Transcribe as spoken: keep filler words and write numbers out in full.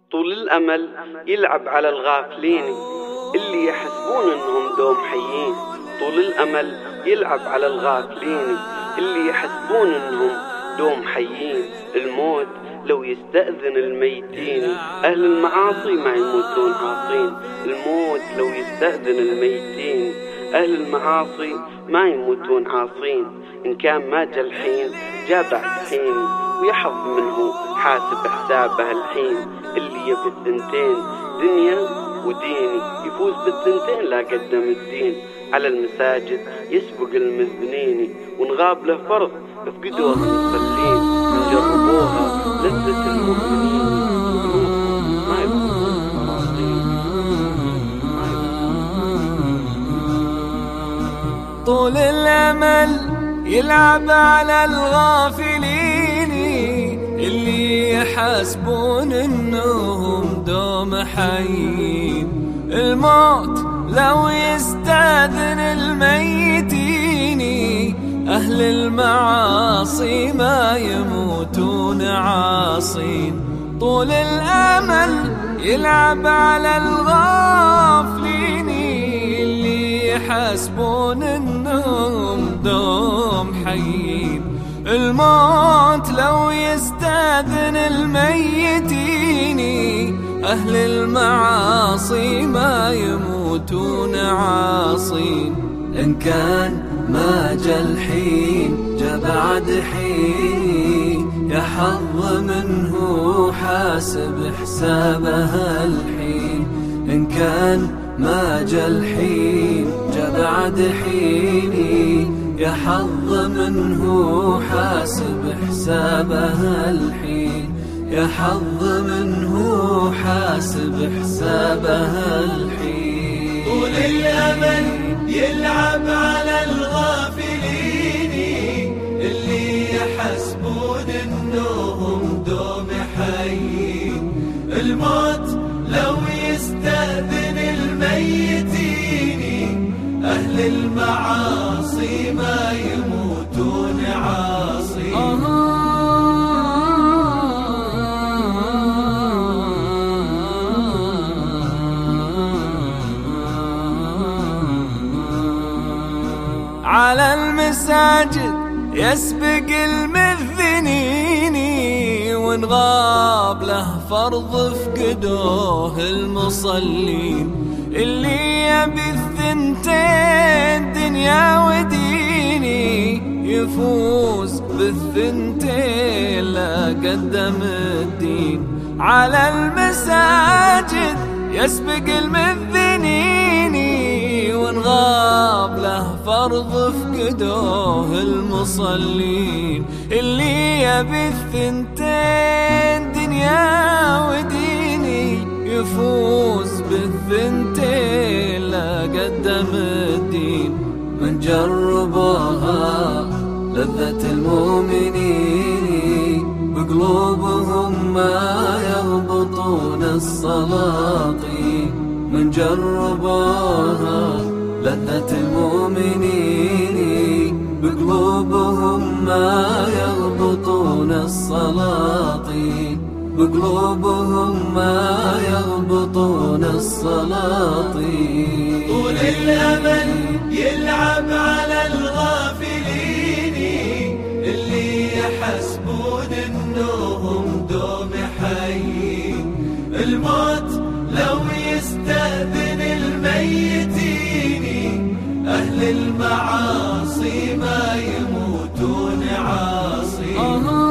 طول الأمل يلعب على الغافلين اللي يحسبون انهم دوم حيين. طول الأمل يلعب على الغافلين اللي يحسبون انهم دوم حيين. الموت لو يستأذن الميتين، أهل المعاصي ما يموتون عاصين. الموت لو يستأذن الميتين، أهل المعاصي ما يموتون عاصين. إن كان ما جا الحين جا بعد حين، ويحظ منه حاسب حسابه الحين. اللي يبي الثنتين دنيا وديني، يفوز بالثنتين لا قدم الدين. على المساجد يسبق المذنين، ونغاب له فرض يفقدوها المصلين. نجربوها لذة المؤمنين، ما يبقون مراضين. طول الأمل يلعب على الغافلين اللي يحسبون انهم دوم حيين. الموت لو يستأذن الميتين، أهل المعاصي ما يموتون عاصين. طول الأمل يلعب على الغافلين اللي يحسبون انهم دوم حيين. الموت لو يستأذن الميتين، أهل المعاصي ما يموتون عاصين. إن كان ما جا الحين جا بعد حين، يا حظ منه حاسب حسابها الحين. إن كان ما جا الحين جا بعد حين، يا حظ منه حاسب حسابها الحين. يا حظ منه حاسب حسابها الحين. طول الأمل يلعب على الغافلين اللي يحسبون انهم دوم حيين. الموت لو يستأذن الميتين، أهل المعاصي ما يموتون عاصين. على المساجد يسبق المذنين، ونغاب له فرض فقدوه المصلين. اللي يبي الثنتين دنيا وديني، يفوز بالثنتين لا قدم الدين. على المساجد يسبق المذنين، ونغاب له فرض فقدوه المصلين. اللي يبي الثنتين دنيا وديني، يفوز بالثنتين لا قدم الدين. من جربوها لذة المؤمنين، بقلوبهم ما يربطون السلاطين. من جربوها لذة المؤمنين، بقلوبهم ما يربطون السلاطين. بقلوبهم ما يربطون السلاطين. طول الأمل يلعب على الغافلين اللي يحسبون انهم دوم حيين. الموت لو يستأذن الميتين، أهل المعاصي ما يموتون عاصين.